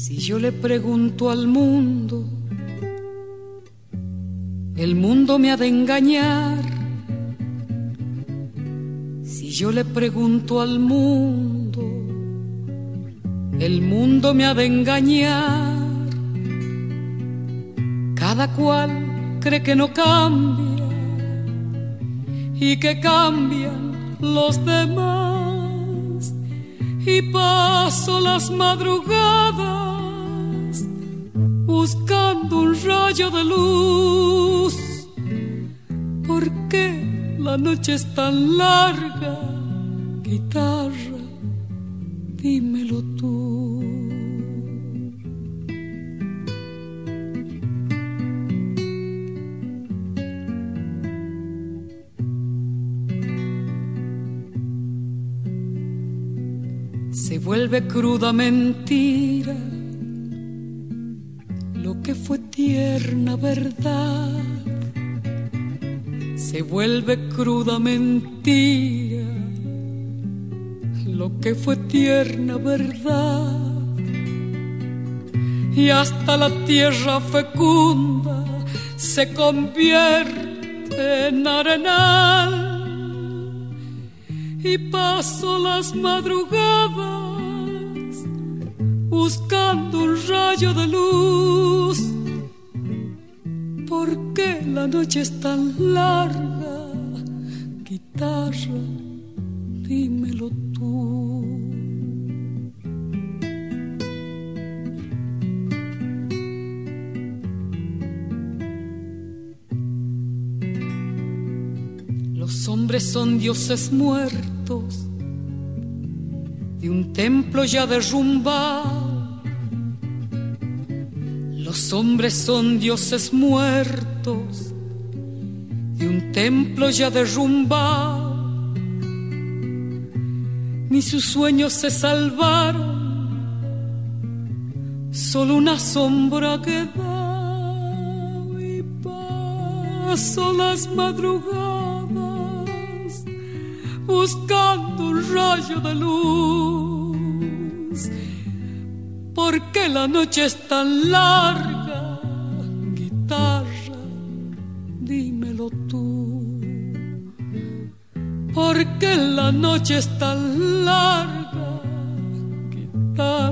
Si yo le pregunto al mundo, el mundo me ha de engañar. Si yo le pregunto al mundo, el mundo me ha de engañar. Cada cual cree que no cambia y que cambian los demás. Y paso las madrugadas buscando un rayo de luz. ¿Por qué la noche es tan larga? Guitarra, dímelo tú. Se vuelve cruda mentira lo que fue tierna verdad. Se vuelve cruda mentira lo que fue tierna verdad. Y hasta la tierra fecunda se convierte en arenal. Y paso las madrugadas buscando un rayo de luz. ¿Por qué la noche es tan larga? Guitarra, dímelo tú. Los hombres son dioses muertos de un templo ya derrumbado. Los hombres son dioses muertos de un templo ya derrumbado. Ni sus sueños se salvaron, solo una sombra quedó. Y paso las madrugadas buscando un rayo de luz. ¿Por qué la noche es tan larga? Guitarra, dímelo tú. ¿Por qué la noche es tan larga? Guitarra,